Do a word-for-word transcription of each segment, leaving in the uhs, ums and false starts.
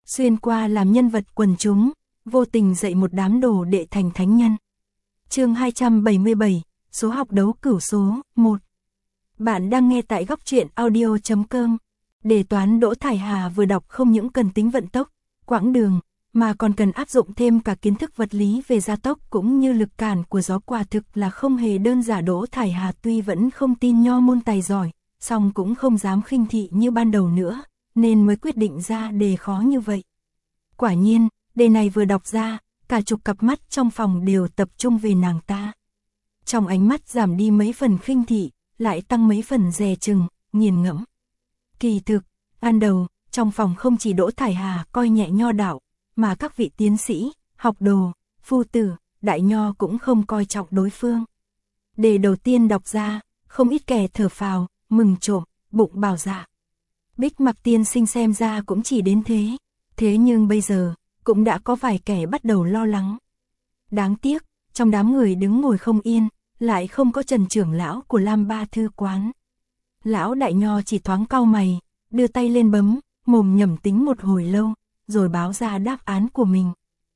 xuyên qua làm nhân vật quần chúng, vô tình dạy một đám đồ đệ thành thánh nhân. Chương hai trăm bảy mươi bảy, số học đấu cửu số, một. Bạn đang nghe tại góc truyện audio chấm com. Đề toán Đỗ Thải Hà vừa đọc không những cần tính vận tốc, quãng đường, mà còn cần áp dụng thêm cả kiến thức vật lý về gia tốc cũng như lực cản của gió, quả thực là không hề đơn giản. Đỗ Thải Hà tuy vẫn không tin nho môn tài giỏi, song cũng không dám khinh thị như ban đầu nữa, nên mới quyết định ra đề khó như vậy. Quả nhiên, đề này vừa đọc ra, cả chục cặp mắt trong phòng đều tập trung về nàng ta. Trong ánh mắt giảm đi mấy phần khinh thị, lại tăng mấy phần dè chừng, nghiền ngẫm. Kỳ thực, ban đầu, trong phòng không chỉ Đỗ Thải Hà coi nhẹ nho đạo, mà các vị tiến sĩ, học đồ, phu tử, đại nho cũng không coi trọng đối phương. Đề đầu tiên đọc ra, không ít kẻ thở phào, mừng trộm, bụng bảo dạ. Bích Mặc tiên sinh xem ra cũng chỉ đến thế, thế nhưng bây giờ, cũng đã có vài kẻ bắt đầu lo lắng. Đáng tiếc, trong đám người đứng ngồi không yên, lại không có Trần trưởng lão của Lam Ba Thư Quán. Lão đại nho chỉ thoáng cau mày, đưa tay lên bấm, mồm nhẩm tính một hồi lâu, rồi báo ra đáp án của mình.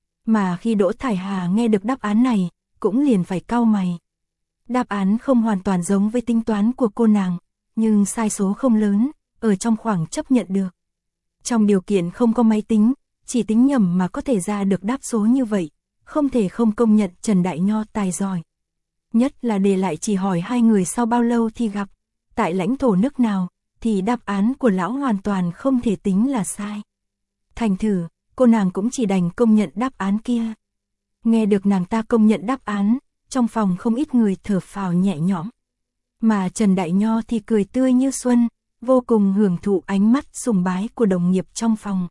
Mà khi Đỗ Thải Hà nghe được đáp án này, cũng liền phải cau mày. Đáp án không hoàn toàn giống với tính toán của cô nàng, nhưng sai số không lớn, ở trong khoảng chấp nhận được. Trong điều kiện không có máy tính, chỉ tính nhầm mà có thể ra được đáp số như vậy, không thể không công nhận Trần đại nho tài giỏi. Nhất là đề lại chỉ hỏi hai người sau bao lâu thì gặp, tại lãnh thổ nước nào, thì đáp án của lão hoàn toàn không thể tính là sai. Thành thử, cô nàng cũng chỉ đành công nhận đáp án kia. Nghe được nàng ta công nhận đáp án, trong phòng không ít người thở phào nhẹ nhõm. Mà Trần đại nho thì cười tươi như xuân, vô cùng hưởng thụ ánh mắt sùng bái của đồng nghiệp trong phòng.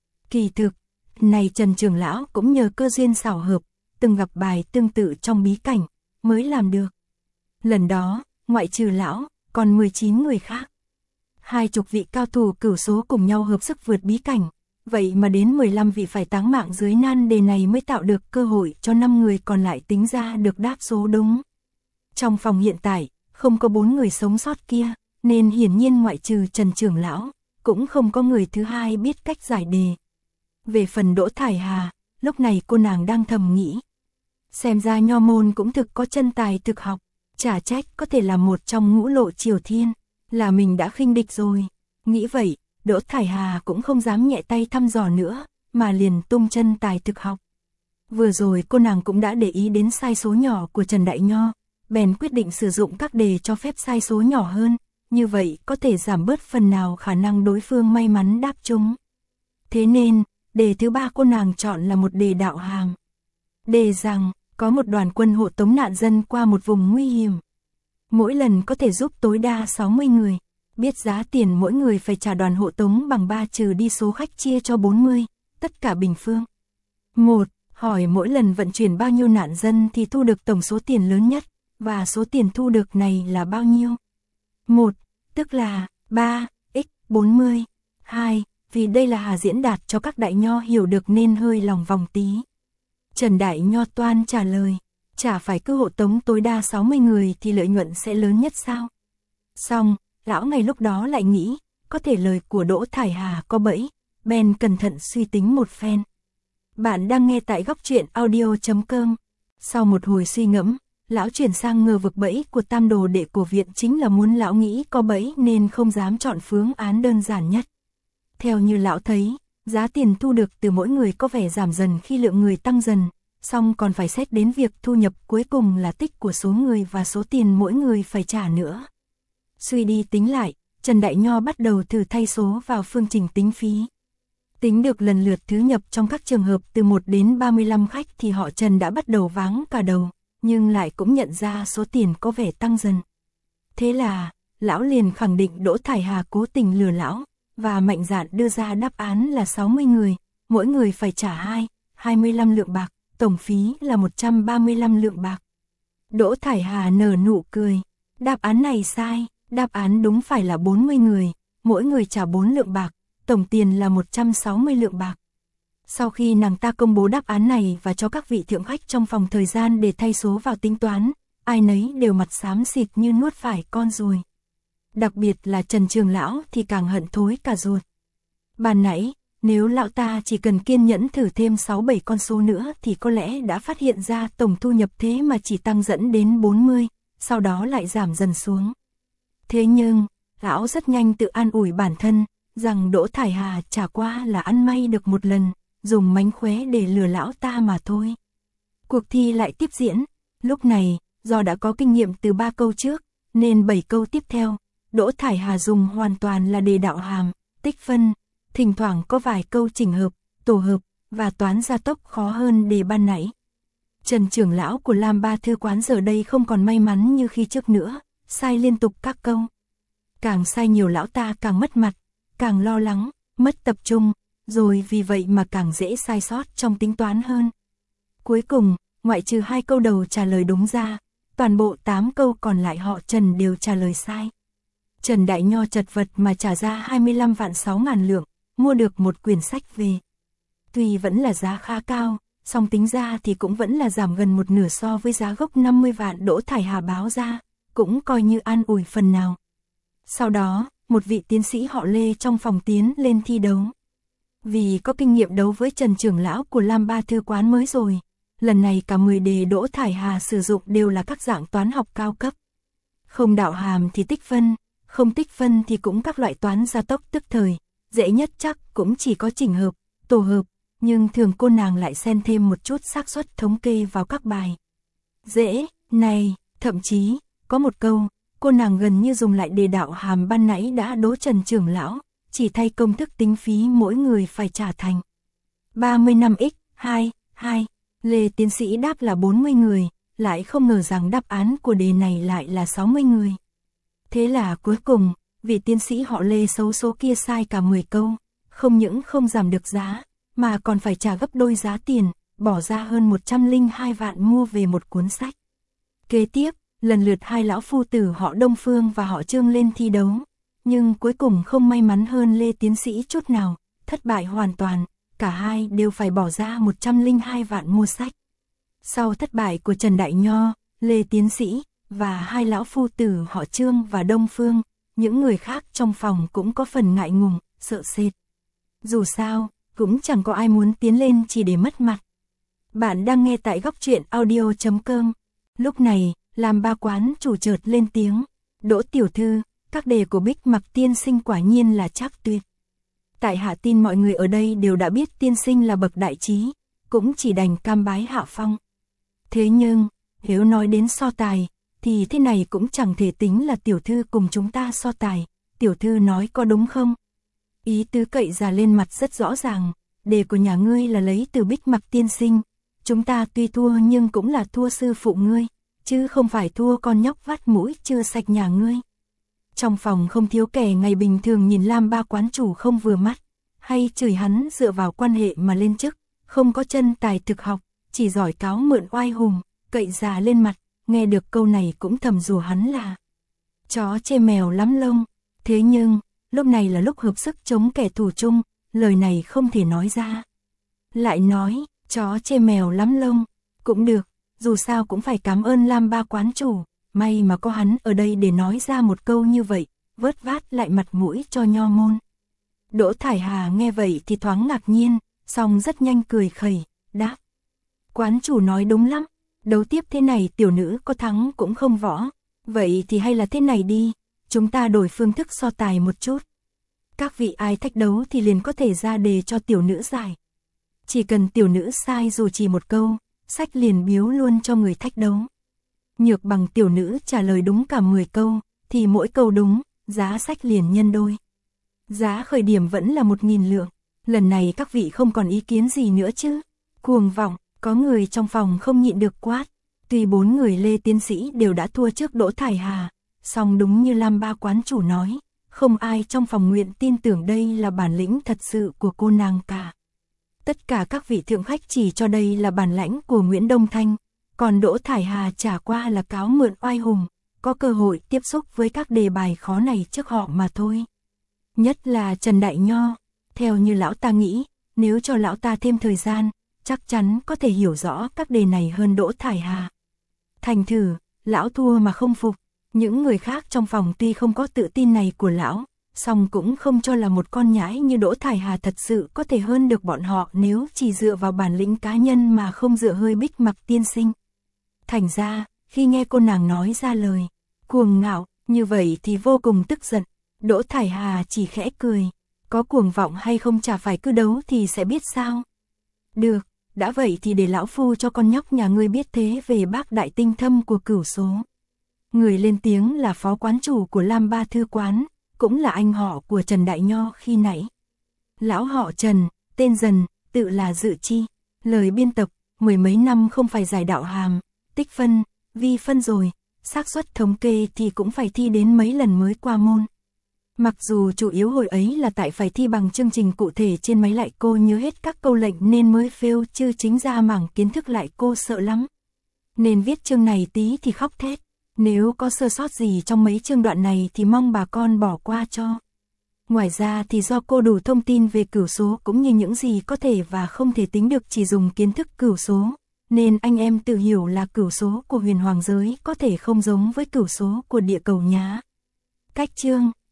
Kỳ thực, này Trần trưởng lão cũng nhờ cơ duyên xảo hợp, từng gặp bài tương tự trong bí cảnh, mới làm được. Lần đó, ngoại trừ lão, còn mười chín người khác. Hai chục vị cao thủ cửu số cùng nhau hợp sức vượt bí cảnh, vậy mà đến mười lăm vị phải táng mạng dưới nan đề này mới tạo được cơ hội cho năm người còn lại tính ra được đáp số đúng. Trong phòng hiện tại, không có bốn người sống sót kia, nên hiển nhiên ngoại trừ Trần trưởng lão, cũng không có người thứ hai biết cách giải đề. Về phần Đỗ Thải Hà, lúc này cô nàng đang thầm nghĩ. Xem ra nho môn cũng thực có chân tài thực học, chả trách có thể là một trong ngũ lộ triều thiên, là mình đã khinh địch rồi. Nghĩ vậy, Đỗ Thải Hà cũng không dám nhẹ tay thăm dò nữa, mà liền tung chân tài thực học. Vừa rồi cô nàng cũng đã để ý đến sai số nhỏ của Trần đại nho, bèn quyết định sử dụng các đề cho phép sai số nhỏ hơn, như vậy có thể giảm bớt phần nào khả năng đối phương may mắn đáp trúng. Thế nên, đề thứ ba cô nàng chọn là một đề đạo hàm. Đề rằng, có một đoàn quân hộ tống nạn dân qua một vùng nguy hiểm. Mỗi lần có thể giúp tối đa sáu mươi người, biết giá tiền mỗi người phải trả đoàn hộ tống bằng ba trừ đi số khách chia cho bốn mươi, tất cả bình phương. một. Hỏi mỗi lần vận chuyển bao nhiêu nạn dân thì thu được tổng số tiền lớn nhất, và số tiền thu được này là bao nhiêu? một. Tức là ba x bốn mươi. hai. Vì đây là Hà diễn đạt cho các đại nho hiểu được nên hơi lòng vòng tí. Trần đại nho toan trả lời, chả phải cứ hộ tống tối đa sáu mươi người thì lợi nhuận sẽ lớn nhất sao? Xong, lão ngay lúc đó lại nghĩ, có thể lời của Đỗ Thải Hà có bẫy, bèn cẩn thận suy tính một phen. Bạn đang nghe tại góc truyện audio chấm com. Sau một hồi suy ngẫm, lão chuyển sang ngờ vực bẫy của tam đồ đệ của viện chính là muốn lão nghĩ có bẫy nên không dám chọn phương án đơn giản nhất. Theo như lão thấy, giá tiền thu được từ mỗi người có vẻ giảm dần khi lượng người tăng dần, song còn phải xét đến việc thu nhập cuối cùng là tích của số người và số tiền mỗi người phải trả nữa. Suy đi tính lại, Trần đại nho bắt đầu thử thay số vào phương trình tính phí. Tính được lần lượt thứ nhập trong các trường hợp từ một đến ba mươi lăm khách thì họ Trần đã bắt đầu váng cả đầu, nhưng lại cũng nhận ra số tiền có vẻ tăng dần. Thế là, lão liền khẳng định Đỗ Thải Hà cố tình lừa lão, và mạnh dạn đưa ra đáp án là sáu mươi người, mỗi người phải trả hai, hai mươi lăm lượng bạc, tổng phí là một trăm ba mươi lăm lượng bạc. Đỗ Thải Hà nở nụ cười, đáp án này sai, đáp án đúng phải là bốn mươi người, mỗi người trả bốn lượng bạc, tổng tiền là một trăm sáu mươi lượng bạc. Sau khi nàng ta công bố đáp án này và cho các vị thượng khách trong phòng thời gian để thay số vào tính toán, ai nấy đều mặt xám xịt như nuốt phải con ruồi. Đặc biệt là Trần trưởng lão thì càng hận thối cả ruột. Ban nãy, nếu lão ta chỉ cần kiên nhẫn thử thêm sáu bảy con số nữa thì có lẽ đã phát hiện ra tổng thu nhập thế mà chỉ tăng dẫn đến bốn mươi, sau đó lại giảm dần xuống. Thế nhưng, lão rất nhanh tự an ủi bản thân, rằng Đỗ Thải Hà chả qua là ăn may được một lần, dùng mánh khóe để lừa lão ta mà thôi. Cuộc thi lại tiếp diễn, lúc này, do đã có kinh nghiệm từ ba câu trước, nên bảy câu tiếp theo, Đỗ Thải Hà dùng hoàn toàn là đề đạo hàm, tích phân, thỉnh thoảng có vài câu chỉnh hợp, tổ hợp, và toán gia tốc khó hơn đề ban nãy. Trần trưởng lão của Lam Ba Thư Quán giờ đây không còn may mắn như khi trước nữa, sai liên tục các câu. Càng sai nhiều lão ta càng mất mặt, càng lo lắng, mất tập trung, rồi vì vậy mà càng dễ sai sót trong tính toán hơn. Cuối cùng, ngoại trừ hai câu đầu trả lời đúng ra, toàn bộ tám câu còn lại họ Trần đều trả lời sai. Trần Đại Nho chật vật mà trả ra hai mươi lăm vạn sáu ngàn lượng, mua được một quyển sách về. Tuy vẫn là giá khá cao, song tính ra thì cũng vẫn là giảm gần một nửa so với giá gốc năm mươi vạn Đỗ Thải Hà báo ra, cũng coi như an ủi phần nào. Sau đó, một vị tiến sĩ họ Lê trong phòng tiến lên thi đấu. Vì có kinh nghiệm đấu với Trần trưởng lão của Lam Ba Thư Quán mới rồi, lần này cả mười đề Đỗ Thải Hà sử dụng đều là các dạng toán học cao cấp. Không đạo hàm thì tích phân, không tích phân thì cũng các loại toán gia tốc tức thời, dễ nhất chắc cũng chỉ có chỉnh hợp, tổ hợp, nhưng thường cô nàng lại xen thêm một chút xác suất thống kê vào các bài. Dễ, này, thậm chí, có một câu, cô nàng gần như dùng lại đề đạo hàm ban nãy đã đố Trần trưởng lão, chỉ thay công thức tính phí mỗi người phải trả thành ba mươi lăm x hai, hai. Lê tiến sĩ đáp là bốn mươi người, lại không ngờ rằng đáp án của đề này lại là sáu mươi người. Thế là cuối cùng, vị tiến sĩ họ Lê xấu số kia sai cả mười câu, không những không giảm được giá, mà còn phải trả gấp đôi giá tiền, bỏ ra hơn một trăm lẻ hai vạn mua về một cuốn sách. Kế tiếp, lần lượt hai lão phu tử họ Đông Phương và họ Trương lên thi đấu, nhưng cuối cùng không may mắn hơn Lê tiến sĩ chút nào, thất bại hoàn toàn, cả hai đều phải bỏ ra một trăm lẻ hai vạn mua sách. Sau thất bại của Trần Đại Nho, Lê tiến sĩ, và hai lão phu tử họ Trương và Đông Phương, những người khác trong phòng cũng có phần ngại ngùng, sợ sệt. Dù sao, cũng chẳng có ai muốn tiến lên chỉ để mất mặt. Bạn đang nghe tại góc truyện audio chấm com. Lúc này, Lam Ba Quán chủ chợt lên tiếng, Đỗ tiểu thư, các đề của Bích Mặc tiên sinh quả nhiên là trác tuyệt. Tại hạ tin mọi người ở đây đều đã biết tiên sinh là bậc đại trí, cũng chỉ đành cam bái hạ phong. Thế nhưng, nếu nói đến so tài, thì thế này cũng chẳng thể tính là tiểu thư cùng chúng ta so tài, tiểu thư nói có đúng không? Ý tứ cậy già lên mặt rất rõ ràng, đề của nhà ngươi là lấy từ Bích Mặc tiên sinh, chúng ta tuy thua nhưng cũng là thua sư phụ ngươi, chứ không phải thua con nhóc vắt mũi chưa sạch nhà ngươi. Trong phòng không thiếu kẻ ngày bình thường nhìn Lam Ba Quán chủ không vừa mắt, hay chửi hắn dựa vào quan hệ mà lên chức, không có chân tài thực học, chỉ giỏi cáo mượn oai hùng, cậy già lên mặt, nghe được câu này cũng thầm rủa hắn là chó chê mèo lắm lông. Thế nhưng, lúc này là lúc hợp sức chống kẻ thù chung, lời này không thể nói ra. Lại nói, chó chê mèo lắm lông, cũng được, dù sao cũng phải cảm ơn Lam Ba Quán chủ, may mà có hắn ở đây để nói ra một câu như vậy, vớt vát lại mặt mũi cho nho môn. Đỗ Thải Hà nghe vậy thì thoáng ngạc nhiên, song rất nhanh cười khẩy, đáp. Quán chủ nói đúng lắm, đấu tiếp thế này tiểu nữ có thắng cũng không võ, vậy thì hay là thế này đi, chúng ta đổi phương thức so tài một chút. Các vị ai thách đấu thì liền có thể ra đề cho tiểu nữ giải. Chỉ cần tiểu nữ sai dù chỉ một câu, sách liền biếu luôn cho người thách đấu. Nhược bằng tiểu nữ trả lời đúng cả mười câu, thì mỗi câu đúng, giá sách liền nhân đôi. Giá khởi điểm vẫn là một nghìn lượng, lần này các vị không còn ý kiến gì nữa chứ? Cuồng vọng, có người trong phòng không nhịn được quát. Tuy bốn người Lê tiến sĩ đều đã thua trước Đỗ Thải Hà, song đúng như Lam Ba Quán chủ nói, không ai trong phòng nguyện tin tưởng đây là bản lĩnh thật sự của cô nàng cả. Tất cả các vị thượng khách chỉ cho đây là bản lãnh của Nguyễn Đông Thanh, còn Đỗ Thải Hà chả qua là cáo mượn oai hùng, có cơ hội tiếp xúc với các đề bài khó này trước họ mà thôi. Nhất là Trần Đại Nho, theo như lão ta nghĩ, nếu cho lão ta thêm thời gian, chắc chắn có thể hiểu rõ các đề này hơn Đỗ Thải Hà. Thành thử, lão thua mà không phục, những người khác trong phòng tuy không có tự tin này của lão, song cũng không cho là một con nhãi như Đỗ Thải Hà thật sự có thể hơn được bọn họ nếu chỉ dựa vào bản lĩnh cá nhân mà không dựa hơi Bích Mặc tiên sinh. Thành ra, khi nghe cô nàng nói ra lời cuồng ngạo như vậy thì vô cùng tức giận, Đỗ Thải Hà chỉ khẽ cười, có cuồng vọng hay không chả phải cứ đấu thì sẽ biết sao. Được, đã vậy thì để lão phu cho con nhóc nhà ngươi biết thế về bác đại tinh thâm của Cửu Số. Người lên tiếng là phó quán chủ của Lam Ba Thư Quán, cũng là anh họ của Trần Đại Nho khi nãy. Lão họ Trần, tên Dần, tự là Dự Chi, lời biên tập, mười mấy năm không phải giải đạo hàm, tích phân, vi phân rồi, xác suất thống kê thì cũng phải thi đến mấy lần mới qua môn. Mặc dù chủ yếu hồi ấy là tại phải thi bằng chương trình cụ thể trên máy lại cô nhớ hết các câu lệnh nên mới fail, chứ chính ra mảng kiến thức lại cô sợ lắm. Nên viết chương này tí thì khóc thét, nếu có sơ sót gì trong mấy chương đoạn này thì mong bà con bỏ qua cho. Ngoài ra thì do cô đủ thông tin về Cửu Số cũng như những gì có thể và không thể tính được chỉ dùng kiến thức Cửu Số, nên anh em tự hiểu là Cửu Số của huyền hoàng giới có thể không giống với Cửu Số của địa cầu nhá. Cách chương